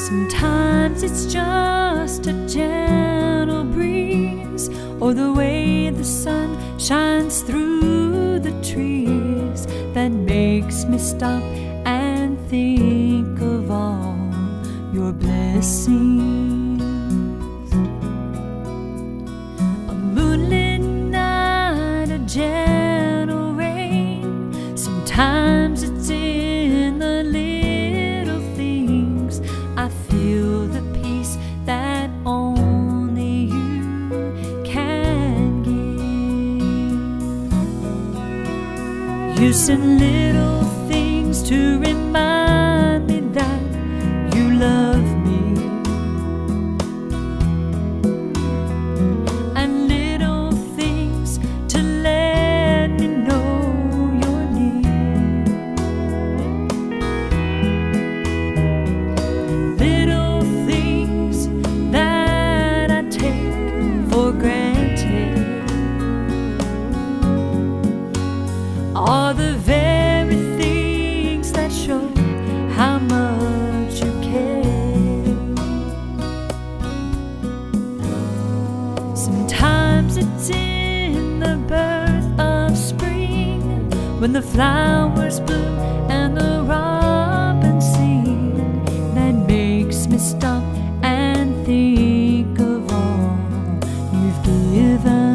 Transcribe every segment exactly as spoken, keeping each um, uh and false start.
Sometimes it's just a gentle breeze, or the way the sun shines through the trees, that makes me stop and think of all your blessings. A moonlit night, a gentle rain. Sometimes it's in the little things. I feel the peace that only you can give. You send little things to remind me that you love me, and little things to let me know you're near. Little things that I take for granted are the very things that show how much you care. Sometimes it's in the birth of spring, when the flowers bloom and the robins sing, that makes me stop and think of all you've given.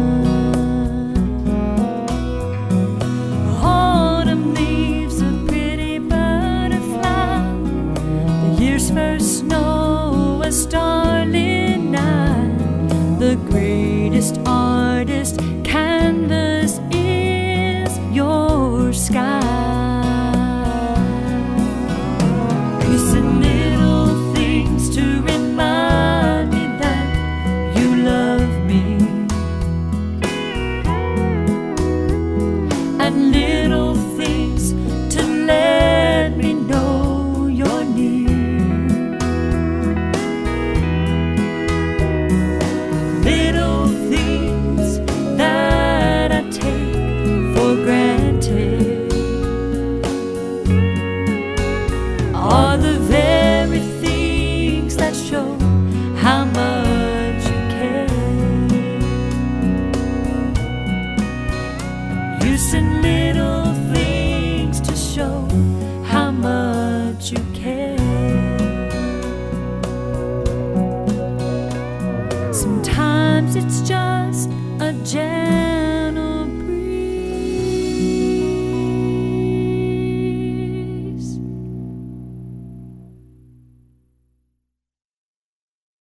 Autumn leaves a pretty butterfly, the year's first snow, a starlit night. The greatest artist canvas is your sky. You send little things to remind me that you love me, and little things to let me know you're near. Little things that I take for granted are the very things that show how much you care. You send